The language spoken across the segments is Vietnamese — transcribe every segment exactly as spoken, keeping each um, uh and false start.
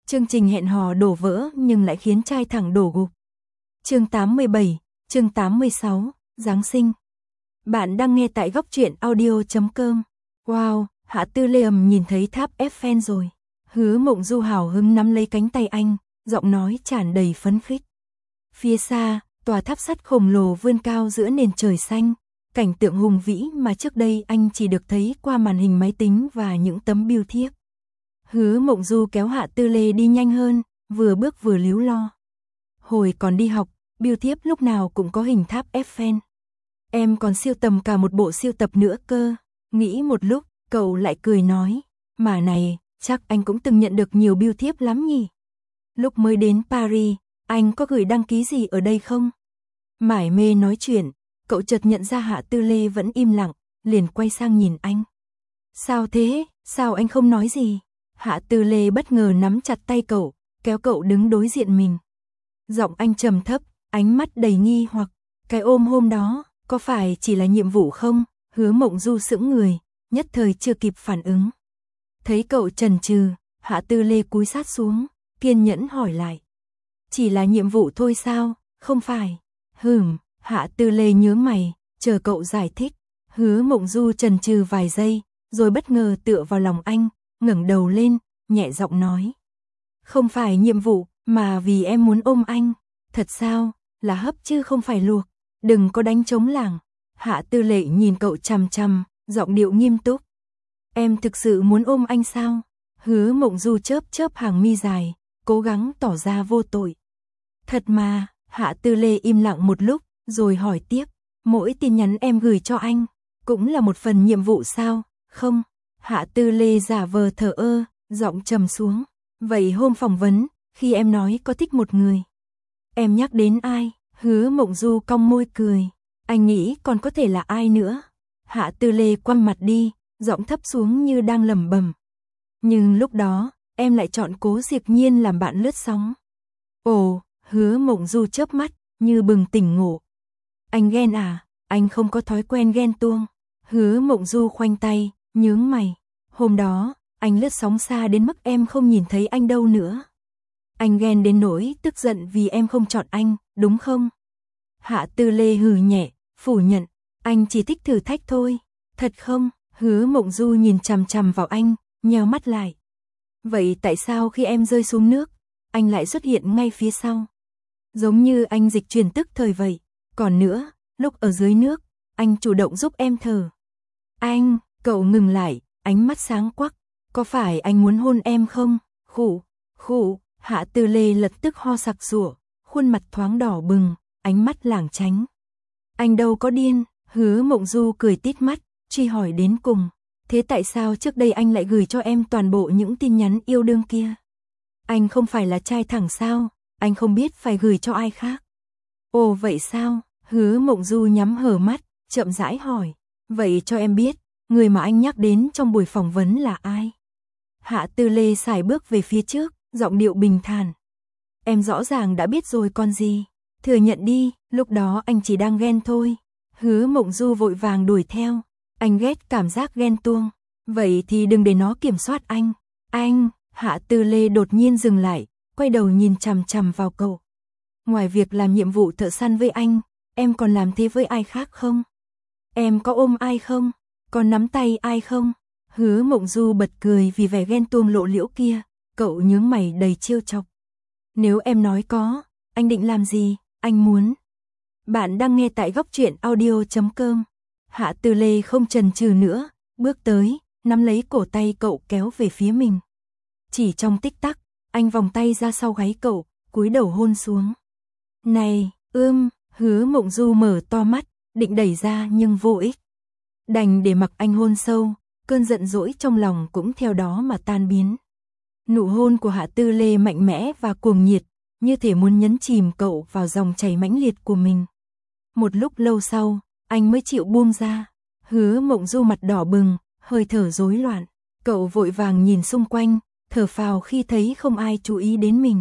Chương trình hẹn hò đổ vỡ nhưng lại khiến trai thẳng đổ gục. Chương tám mươi bảy, chương tám mươi sáu, Giáng sinh. Bạn đang nghe tại góc truyện audio chấm com. Wow, Hạ Tư Lê ầm nhìn thấy tháp Eiffel rồi. Hứa Mộng Du hào hứng nắm lấy cánh tay anh, giọng nói tràn đầy phấn khích. Phía xa, tòa tháp sắt khổng lồ vươn cao giữa nền trời xanh, cảnh tượng hùng vĩ mà trước đây anh chỉ được thấy qua màn hình máy tính và những tấm bưu thiếp. Hứa Mộng Du kéo Hạ Tư Lê đi nhanh hơn, vừa bước vừa líu lo. Hồi còn đi học, bưu thiếp lúc nào cũng có hình tháp Eiffel. Em còn siêu tầm cả một bộ siêu tập nữa cơ. Nghĩ một lúc, cậu lại cười nói, mà này, chắc anh cũng từng nhận được nhiều bưu thiếp lắm nhỉ. Lúc mới đến Paris, anh có gửi đăng ký gì ở đây không? Mải mê nói chuyện, cậu chợt nhận ra Hạ Tư Lê vẫn im lặng, liền quay sang nhìn anh. Sao thế, sao anh không nói gì? Hạ Tư Lê bất ngờ nắm chặt tay cậu, kéo cậu đứng đối diện mình. Giọng anh trầm thấp, ánh mắt đầy nghi hoặc, cái ôm hôm đó, có phải chỉ là nhiệm vụ không? Hứa Mộng Du sững người, nhất thời chưa kịp phản ứng. Thấy cậu chần chừ, Hạ Tư Lê cúi sát xuống, kiên nhẫn hỏi lại. Chỉ là nhiệm vụ thôi sao, không phải? Hừm, Hạ Tư Lê nhướng mày, chờ cậu giải thích. Hứa Mộng Du chần chừ vài giây, rồi bất ngờ tựa vào lòng anh, ngẩng đầu lên, nhẹ giọng nói. Không phải nhiệm vụ, mà vì em muốn ôm anh. Thật sao, là hấp chứ không phải luộc. Đừng có đánh trống lảng. Hạ Tư Lệ nhìn cậu chằm chằm, giọng điệu nghiêm túc. Em thực sự muốn ôm anh sao? Hứa Mộng Du chớp chớp hàng mi dài, cố gắng tỏ ra vô tội. Thật mà, Hạ Tư Lê im lặng một lúc, rồi hỏi tiếp. Mỗi tin nhắn em gửi cho anh, cũng là một phần nhiệm vụ sao? Không. Hạ Tư Lê giả vờ thờ ơ, giọng trầm xuống. Vậy hôm phỏng vấn, khi em nói có thích một người, em nhắc đến ai? Hứa Mộng Du cong môi cười. Anh nghĩ còn có thể là ai nữa? Hạ Tư Lê quăng mặt đi, giọng thấp xuống như đang lẩm bẩm. Nhưng lúc đó, em lại chọn Cố Diệp Nhiên làm bạn lướt sóng. Ồ, Hứa Mộng Du chớp mắt, như bừng tỉnh ngộ. Anh ghen à? Anh không có thói quen ghen tuông. Hứa Mộng Du khoanh tay, nhướng mày. Hôm đó, anh lướt sóng xa đến mức em không nhìn thấy anh đâu nữa. Anh ghen đến nỗi tức giận vì em không chọn anh, đúng không? Hạ Tư Lê hừ nhẹ, phủ nhận. Anh chỉ thích thử thách thôi. Thật không? Hứa Mộng Du nhìn chằm chằm vào anh, nheo mắt lại. Vậy tại sao khi em rơi xuống nước, anh lại xuất hiện ngay phía sau? Giống như anh dịch chuyển tức thời vậy. Còn nữa, lúc ở dưới nước, anh chủ động giúp em thở. Anh, cậu ngừng lại, ánh mắt sáng quắc. Có phải anh muốn hôn em không? Khụ, khụ. Hạ Tư Lê lập tức ho sặc sụa, khuôn mặt thoáng đỏ bừng, ánh mắt lảng tránh. Anh đâu có điên. Hứa Mộng Du cười tít mắt, truy hỏi đến cùng. Thế tại sao trước đây anh lại gửi cho em toàn bộ những tin nhắn yêu đương kia? Anh không phải là trai thẳng sao? Anh không biết phải gửi cho ai khác. Ồ vậy sao? Hứa Mộng Du nhắm hờ mắt, chậm rãi hỏi. Vậy cho em biết, người mà anh nhắc đến trong buổi phỏng vấn là ai? Hạ Tư Lê sải bước về phía trước, giọng điệu bình thản. Em rõ ràng đã biết rồi còn gì. Thừa nhận đi, lúc đó anh chỉ đang ghen thôi. Hứa Mộng Du vội vàng đuổi theo. Anh ghét cảm giác ghen tuông. Vậy thì đừng để nó kiểm soát anh. Anh, Hạ Tư Lê đột nhiên dừng lại, quay đầu nhìn chằm chằm vào cậu. Ngoài việc làm nhiệm vụ thợ săn với anh, em còn làm thế với ai khác không? Em có ôm ai không? Còn nắm tay ai không? Hứa Mộng Du bật cười vì vẻ ghen tuông lộ liễu kia, cậu nhướng mày đầy trêu chọc. Nếu em nói có, anh định làm gì? Anh muốn. Bạn đang nghe tại góc truyện audio chấm com. Hạ Tư Lê không chần chừ nữa, bước tới, nắm lấy cổ tay cậu kéo về phía mình. Chỉ trong tích tắc, anh vòng tay ra sau gáy cậu, cúi đầu hôn xuống. Này, ưm, Hứa Mộng Du mở to mắt, định đẩy ra nhưng vô ích. Đành để mặc anh hôn sâu, cơn giận dỗi trong lòng cũng theo đó mà tan biến. Nụ hôn của Hạ Tư Lê mạnh mẽ và cuồng nhiệt, như thể muốn nhấn chìm cậu vào dòng chảy mãnh liệt của mình. Một lúc lâu sau, anh mới chịu buông ra. Hứa Mộng Du mặt đỏ bừng, hơi thở rối loạn. Cậu vội vàng nhìn xung quanh, thở phào khi thấy không ai chú ý đến mình.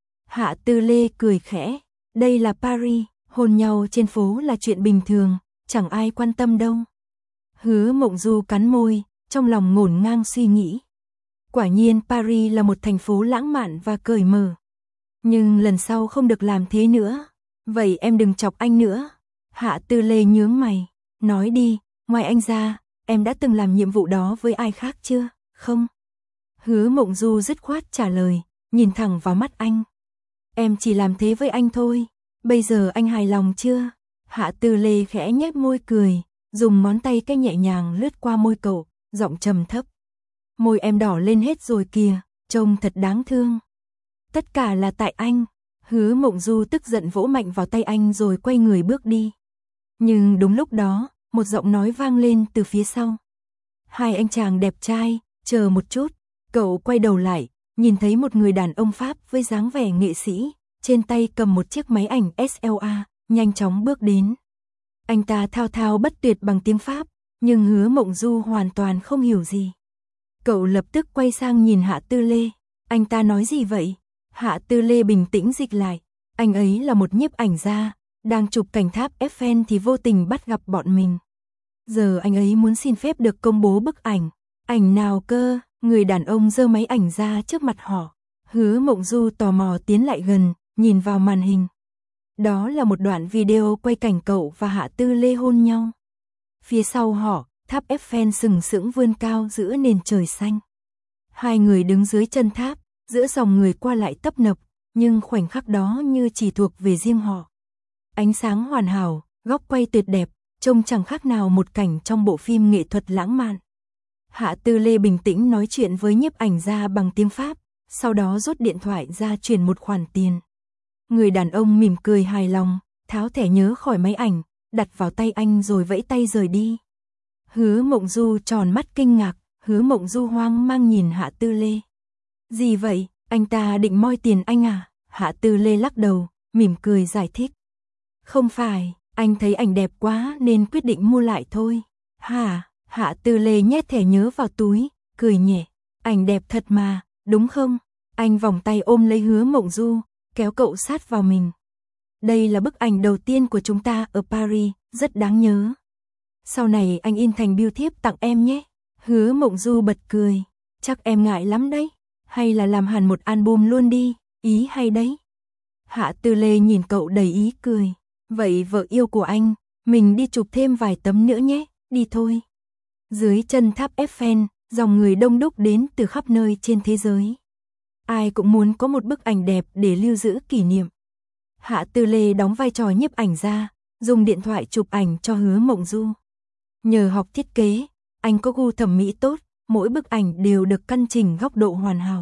Hạ Tư Lê cười khẽ. Đây là Paris, hôn nhau trên phố là chuyện bình thường, chẳng ai quan tâm đâu. Hứa Mộng Du cắn môi, trong lòng ngổn ngang suy nghĩ. Quả nhiên Paris là một thành phố lãng mạn và cởi mở. Nhưng lần sau không được làm thế nữa. Vậy em đừng chọc anh nữa. Hạ Tư Lê nhướng mày. Nói đi, ngoài anh ra, em đã từng làm nhiệm vụ đó với ai khác chưa? Không. Hứa Mộng Du dứt khoát trả lời, nhìn thẳng vào mắt anh. Em chỉ làm thế với anh thôi. Bây giờ anh hài lòng chưa? Hạ Tư Lê khẽ nhếch môi cười, dùng ngón tay cái nhẹ nhàng lướt qua môi cậu, giọng trầm thấp. Môi em đỏ lên hết rồi kìa, trông thật đáng thương. Tất cả là tại anh. Hứa Mộng Du tức giận vỗ mạnh vào tay anh rồi quay người bước đi. Nhưng đúng lúc đó, một giọng nói vang lên từ phía sau. Hai anh chàng đẹp trai, chờ một chút. Cậu quay đầu lại, nhìn thấy một người đàn ông Pháp với dáng vẻ nghệ sĩ, trên tay cầm một chiếc máy ảnh ét lờ a, nhanh chóng bước đến. Anh ta thao thao bất tuyệt bằng tiếng Pháp, nhưng Hứa Mộng Du hoàn toàn không hiểu gì. Cậu lập tức quay sang nhìn Hạ Tư Lê. Anh ta nói gì vậy? Hạ Tư Lê bình tĩnh dịch lại. Anh ấy là một nhiếp ảnh gia, đang chụp cảnh tháp Eiffel thì vô tình bắt gặp bọn mình. Giờ anh ấy muốn xin phép được công bố bức ảnh. Ảnh nào cơ? Người đàn ông giơ máy ảnh ra trước mặt họ. Hứa Mộng Du tò mò tiến lại gần, nhìn vào màn hình. Đó là một đoạn video quay cảnh cậu và Hạ Tư Lê hôn nhau. Phía sau họ, tháp Eiffel sừng sững vươn cao giữa nền trời xanh. Hai người đứng dưới chân tháp, giữa dòng người qua lại tấp nập, nhưng khoảnh khắc đó như chỉ thuộc về riêng họ. Ánh sáng hoàn hảo, góc quay tuyệt đẹp, trông chẳng khác nào một cảnh trong bộ phim nghệ thuật lãng mạn. Hạ Tư Lê bình tĩnh nói chuyện với nhiếp ảnh gia bằng tiếng Pháp, sau đó rút điện thoại ra chuyển một khoản tiền. Người đàn ông mỉm cười hài lòng, tháo thẻ nhớ khỏi máy ảnh, đặt vào tay anh rồi vẫy tay rời đi. Hứa Mộng Du tròn mắt kinh ngạc, Hứa Mộng Du hoang mang nhìn Hạ Tư Lê. Gì vậy, anh ta định moi tiền anh à? Hạ Tư Lê lắc đầu, mỉm cười giải thích. Không phải, anh thấy ảnh đẹp quá nên quyết định mua lại thôi. Hả? Hạ Tư Lê nhét thẻ nhớ vào túi, cười nhẹ. Ảnh đẹp thật mà, đúng không? Anh vòng tay ôm lấy Hứa Mộng Du, kéo cậu sát vào mình. Đây là bức ảnh đầu tiên của chúng ta ở Paris, rất đáng nhớ. Sau này anh in thành bưu thiếp tặng em nhé. Hứa Mộng Du bật cười. Chắc em ngại lắm đấy. Hay là làm hẳn một album luôn đi, ý hay đấy. Hạ Tư Lê nhìn cậu đầy ý cười. Vậy vợ yêu của anh, mình đi chụp thêm vài tấm nữa nhé, đi thôi. Dưới chân tháp Eiffel, dòng người đông đúc đến từ khắp nơi trên thế giới. Ai cũng muốn có một bức ảnh đẹp để lưu giữ kỷ niệm. Hạ Tư Lê đóng vai trò nhiếp ảnh gia, dùng điện thoại chụp ảnh cho Hứa Mộng Du. Nhờ học thiết kế, anh có gu thẩm mỹ tốt, mỗi bức ảnh đều được căn chỉnh góc độ hoàn hảo.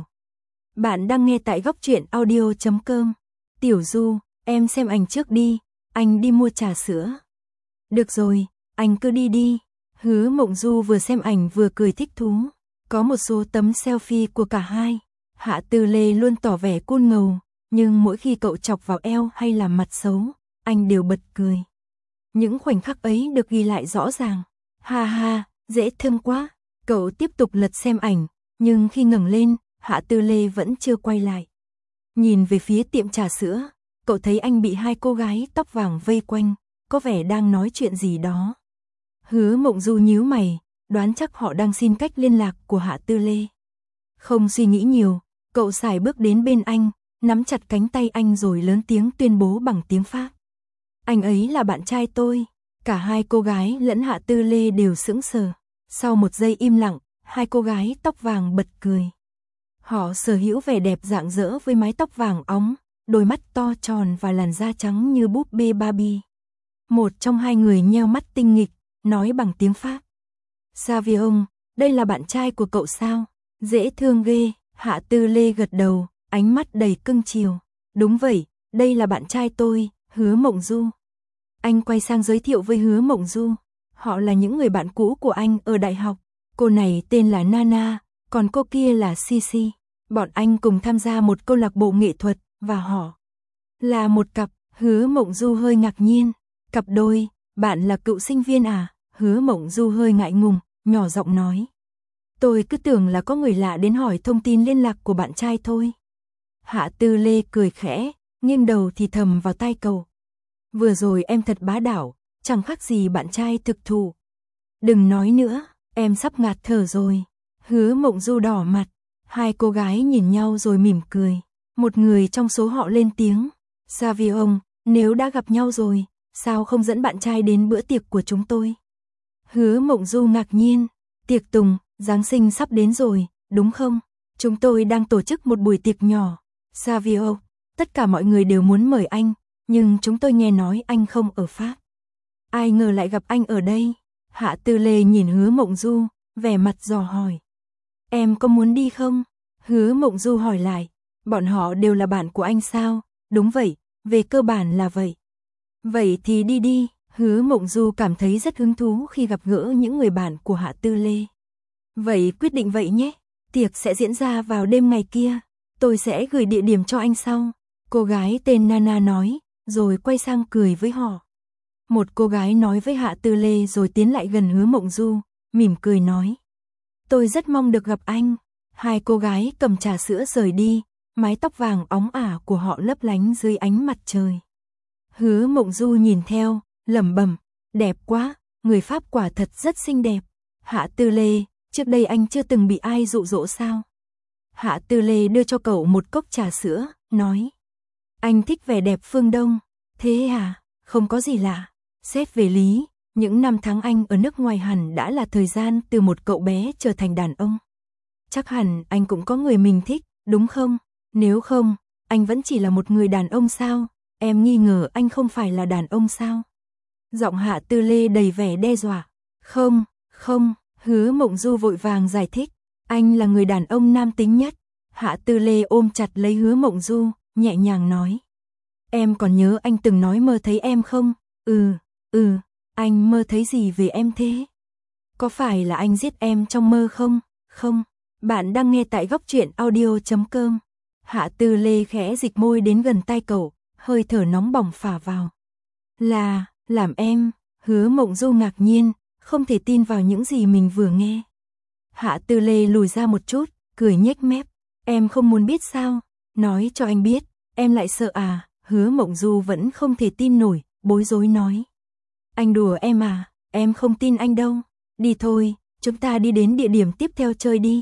Bạn đang nghe tại góc truyện audio chấm com. Tiểu Du, em xem ảnh trước đi, anh đi mua trà sữa. Được rồi, anh cứ đi đi. Hứa Mộng Du vừa xem ảnh vừa cười thích thú. Có một số tấm selfie của cả hai. Hạ Tư Lê luôn tỏ vẻ cool ngầu, nhưng mỗi khi cậu chọc vào eo hay làm mặt xấu, anh đều bật cười. Những khoảnh khắc ấy được ghi lại rõ ràng. Ha ha, dễ thương quá. Cậu tiếp tục lật xem ảnh, nhưng khi ngẩng lên, Hạ Tư Lê vẫn chưa quay lại. Nhìn về phía tiệm trà sữa, cậu thấy anh bị hai cô gái tóc vàng vây quanh, có vẻ đang nói chuyện gì đó. Hứa Mộng Du nhíu mày, đoán chắc họ đang xin cách liên lạc của Hạ Tư Lê. Không suy nghĩ nhiều, cậu sải bước đến bên anh, nắm chặt cánh tay anh rồi lớn tiếng tuyên bố bằng tiếng Pháp. Anh ấy là bạn trai tôi. Cả hai cô gái lẫn Hạ Tư Lê đều sững sờ. Sau một giây im lặng, hai cô gái tóc vàng bật cười. Họ sở hữu vẻ đẹp rạng rỡ với mái tóc vàng óng, đôi mắt to tròn và làn da trắng như búp bê Barbie. Một trong hai người nheo mắt tinh nghịch, nói bằng tiếng Pháp. Savion, đây là bạn trai của cậu sao? Dễ thương ghê. Hạ Tư Lê gật đầu, ánh mắt đầy cưng chiều. Đúng vậy, đây là bạn trai tôi, Hứa Mộng Du. Anh quay sang giới thiệu với Hứa Mộng Du. Họ là những người bạn cũ của anh ở đại học. Cô này tên là Nana, còn cô kia là Sisi. Bọn anh cùng tham gia một câu lạc bộ nghệ thuật, và họ là một cặp. Hứa Mộng Du hơi ngạc nhiên. Cặp đôi, bạn là cựu sinh viên à? Hứa Mộng Du hơi ngại ngùng, nhỏ giọng nói. Tôi cứ tưởng là có người lạ đến hỏi thông tin liên lạc của bạn trai thôi. Hạ Tư Lê cười khẽ, nghiêng đầu thì thầm vào tai cậu. Vừa rồi em thật bá đạo, chẳng khác gì bạn trai thực thụ. Đừng nói nữa, em sắp ngạt thở rồi. Hứa Mộng Du đỏ mặt. Hai cô gái nhìn nhau rồi mỉm cười. Một người trong số họ lên tiếng. Savion, nếu đã gặp nhau rồi, sao không dẫn bạn trai đến bữa tiệc của chúng tôi? Hứa Mộng Du ngạc nhiên. Tiệc tùng, Giáng sinh sắp đến rồi, đúng không? Chúng tôi đang tổ chức một buổi tiệc nhỏ. Savio, tất cả mọi người đều muốn mời anh, nhưng chúng tôi nghe nói anh không ở Pháp. Ai ngờ lại gặp anh ở đây. Hạ Tư Lê nhìn Hứa Mộng Du, vẻ mặt dò hỏi. Em có muốn đi không? Hứa Mộng Du hỏi lại. Bọn họ đều là bạn của anh sao? Đúng vậy, về cơ bản là vậy. Vậy thì đi đi. Hứa Mộng Du cảm thấy rất hứng thú khi gặp gỡ những người bạn của Hạ Tư Lê. Vậy quyết định vậy nhé. Tiệc sẽ diễn ra vào đêm ngày kia. Tôi sẽ gửi địa điểm cho anh sau. Cô gái tên Nana nói, rồi quay sang cười với họ. Một cô gái nói với Hạ Tư Lê rồi tiến lại gần Hứa Mộng Du, mỉm cười nói. Tôi rất mong được gặp anh. Hai cô gái cầm trà sữa rời đi, mái tóc vàng óng ả của họ lấp lánh dưới ánh mặt trời. Hứa Mộng Du nhìn theo, lẩm bẩm, đẹp quá, người Pháp quả thật rất xinh đẹp. Hạ Tư Lê, trước đây anh chưa từng bị ai dụ dỗ sao? Hạ Tư Lê đưa cho cậu một cốc trà sữa, nói. Anh thích vẻ đẹp phương Đông. Thế à, không có gì lạ. Xét về lý, những năm tháng anh ở nước ngoài hẳn đã là thời gian từ một cậu bé trở thành đàn ông. Chắc hẳn anh cũng có người mình thích, đúng không? Nếu không, anh vẫn chỉ là một người đàn ông sao? Em nghi ngờ anh không phải là đàn ông sao? Giọng Hạ Tư Lê đầy vẻ đe dọa. Không, không, Hứa Mộng Du vội vàng giải thích. Anh là người đàn ông nam tính nhất. Hạ Tư Lê ôm chặt lấy Hứa Mộng Du, nhẹ nhàng nói. Em còn nhớ anh từng nói mơ thấy em không? Ừ, ừ, anh mơ thấy gì về em thế? Có phải là anh giết em trong mơ không? Không, bạn đang nghe tại góc truyện audio chấm com. Hạ Tư Lê khẽ dịch môi đến gần tai cậu, hơi thở nóng bỏng phả vào. Là, làm em, Hứa Mộng Du ngạc nhiên, không thể tin vào những gì mình vừa nghe. Hạ Tư Lê lùi ra một chút, cười nhếch mép. Em không muốn biết sao? Nói cho anh biết, em lại sợ à? Hứa Mộng Du vẫn không thể tin nổi, bối rối nói. Anh đùa em à, em không tin anh đâu. Đi thôi, chúng ta đi đến địa điểm tiếp theo chơi đi.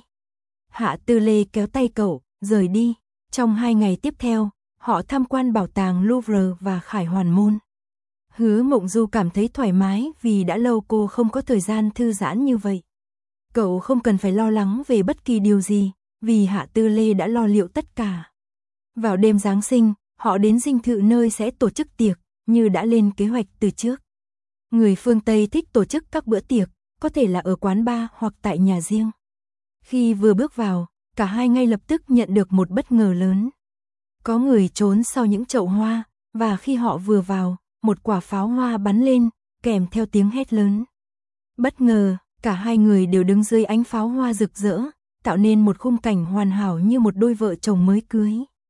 Hạ Tư Lê kéo tay cậu, rời đi. Trong hai ngày tiếp theo, họ tham quan bảo tàng Louvre và Khải Hoàn Môn. Hứa Mộng Du cảm thấy thoải mái vì đã lâu cô không có thời gian thư giãn như vậy. Cậu không cần phải lo lắng về bất kỳ điều gì, vì Hạ Tư Lê đã lo liệu tất cả. Vào đêm Giáng sinh, họ đến dinh thự nơi sẽ tổ chức tiệc, như đã lên kế hoạch từ trước. Người phương Tây thích tổ chức các bữa tiệc, có thể là ở quán bar hoặc tại nhà riêng. Khi vừa bước vào, cả hai ngay lập tức nhận được một bất ngờ lớn. Có người trốn sau những chậu hoa, và khi họ vừa vào, một quả pháo hoa bắn lên, kèm theo tiếng hét lớn. Bất ngờ, cả hai người đều đứng dưới ánh pháo hoa rực rỡ, tạo nên một khung cảnh hoàn hảo như một đôi vợ chồng mới cưới.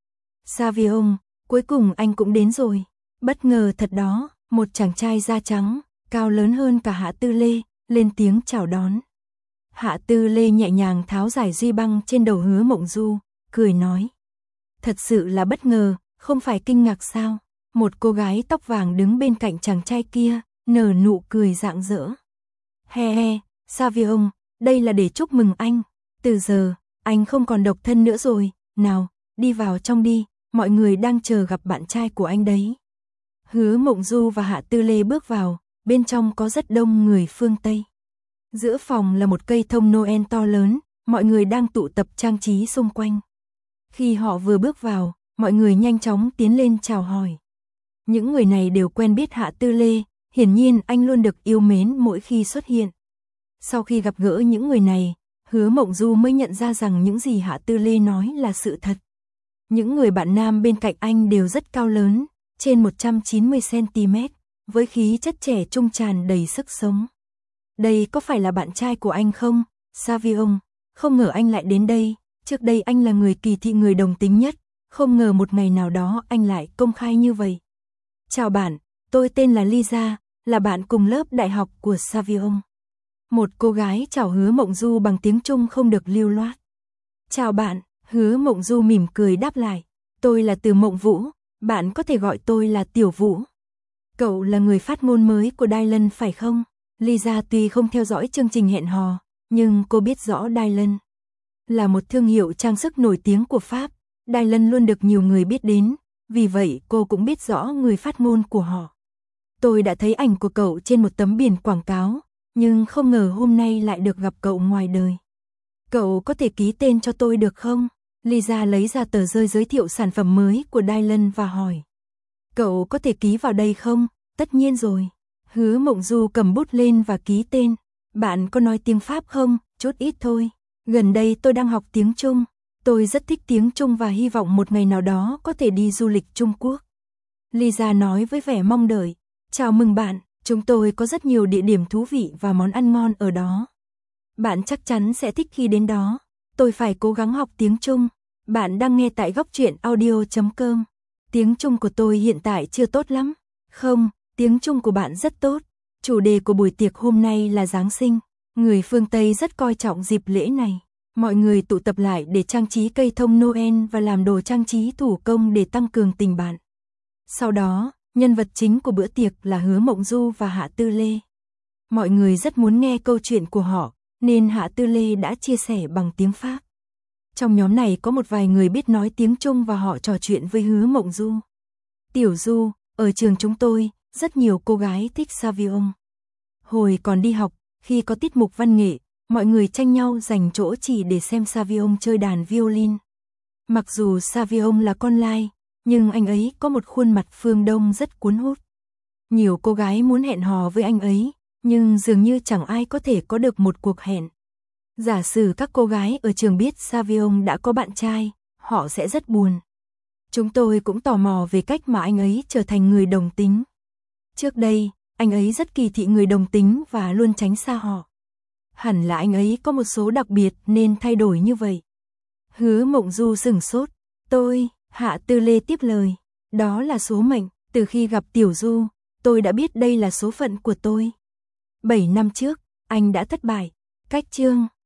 Savion, cuối cùng anh cũng đến rồi. Bất ngờ thật đó, một chàng trai da trắng, cao lớn hơn cả Hạ Tư Lê, lên tiếng chào đón. Hạ Tư Lê nhẹ nhàng tháo giải duy băng trên đầu Hứa Mộng Du, cười nói. Thật sự là bất ngờ, không phải kinh ngạc sao? Một cô gái tóc vàng đứng bên cạnh chàng trai kia, nở nụ cười rạng rỡ. He he, Savion, đây là để chúc mừng anh. Từ giờ, anh không còn độc thân nữa rồi. Nào, đi vào trong đi, mọi người đang chờ gặp bạn trai của anh đấy. Hứa Mộng Du và Hạ Tư Lê bước vào, bên trong có rất đông người phương Tây. Giữa phòng là một cây thông Noel to lớn, mọi người đang tụ tập trang trí xung quanh. Khi họ vừa bước vào, mọi người nhanh chóng tiến lên chào hỏi. Những người này đều quen biết Hạ Tư Lê, hiển nhiên anh luôn được yêu mến mỗi khi xuất hiện. Sau khi gặp gỡ những người này, Hứa Mộng Du mới nhận ra rằng những gì Hạ Tư Lê nói là sự thật. Những người bạn nam bên cạnh anh đều rất cao lớn, trên một trăm chín mươi xăng ti mét, với khí chất trẻ trung tràn đầy sức sống. Đây có phải là bạn trai của anh không? Savion, không ngờ anh lại đến đây, trước đây anh là người kỳ thị người đồng tính nhất, không ngờ một ngày nào đó anh lại công khai như vậy. Chào bạn, tôi tên là Lisa, là bạn cùng lớp đại học của Savion. Một cô gái chào Hứa Mộng Du bằng tiếng Trung không được lưu loát. Chào bạn, Hứa Mộng Du mỉm cười đáp lại. Tôi là Từ Mộng Vũ, bạn có thể gọi tôi là Tiểu Vũ. Cậu là người phát ngôn mới của Dylan phải không? Lisa tuy không theo dõi chương trình hẹn hò, nhưng cô biết rõ Dylan. là một thương hiệu trang sức nổi tiếng của Pháp. Dylan luôn được nhiều người biết đến, vì vậy cô cũng biết rõ người phát ngôn của họ. Tôi đã thấy ảnh của cậu trên một tấm biển quảng cáo, nhưng không ngờ hôm nay lại được gặp cậu ngoài đời. Cậu có thể ký tên cho tôi được không? Lisa lấy ra tờ rơi giới thiệu sản phẩm mới của Dylan và hỏi. Cậu có thể ký vào đây không? Tất nhiên rồi. Hứa Mộng Du cầm bút lên và ký tên. Bạn có nói tiếng Pháp không? Chút ít thôi. Gần đây tôi đang học tiếng Trung. Tôi rất thích tiếng Trung và hy vọng một ngày nào đó có thể đi du lịch Trung Quốc. Lisa nói với vẻ mong đợi. Chào mừng bạn, chúng tôi có rất nhiều địa điểm thú vị và món ăn ngon ở đó. Bạn chắc chắn sẽ thích khi đến đó. Tôi phải cố gắng học tiếng Trung. Bạn đang nghe tại góc truyện audio chấm com. Tiếng Trung của tôi hiện tại chưa tốt lắm. Không, tiếng Trung của bạn rất tốt. Chủ đề của buổi tiệc hôm nay là Giáng sinh. Người phương Tây rất coi trọng dịp lễ này. Mọi người tụ tập lại để trang trí cây thông Noel và làm đồ trang trí thủ công để tăng cường tình bạn. Sau đó, nhân vật chính của bữa tiệc là Hứa Mộng Du và Hạ Tư Lê. Mọi người rất muốn nghe câu chuyện của họ, nên Hạ Tư Lê đã chia sẻ bằng tiếng Pháp. Trong nhóm này có một vài người biết nói tiếng Trung và họ trò chuyện với Hứa Mộng Du. Tiểu Du, ở trường chúng tôi, rất nhiều cô gái thích Savion. Hồi còn đi học, khi có tiết mục văn nghệ, mọi người tranh nhau dành chỗ chỉ để xem Savion chơi đàn violin. Mặc dù Savion là con lai, nhưng anh ấy có một khuôn mặt phương Đông rất cuốn hút. Nhiều cô gái muốn hẹn hò với anh ấy, nhưng dường như chẳng ai có thể có được một cuộc hẹn. Giả sử các cô gái ở trường biết Savion đã có bạn trai, họ sẽ rất buồn. Chúng tôi cũng tò mò về cách mà anh ấy trở thành người đồng tính. Trước đây, anh ấy rất kỳ thị người đồng tính và luôn tránh xa họ. Hẳn là anh ấy có một số đặc biệt nên thay đổi như vậy. Hứa Mộng Du sửng sốt. Tôi, Hạ Tư Lê tiếp lời. Đó là số mệnh, từ khi gặp Tiểu Du, tôi đã biết đây là số phận của tôi. Bảy năm trước, anh đã thất bại. Cách chương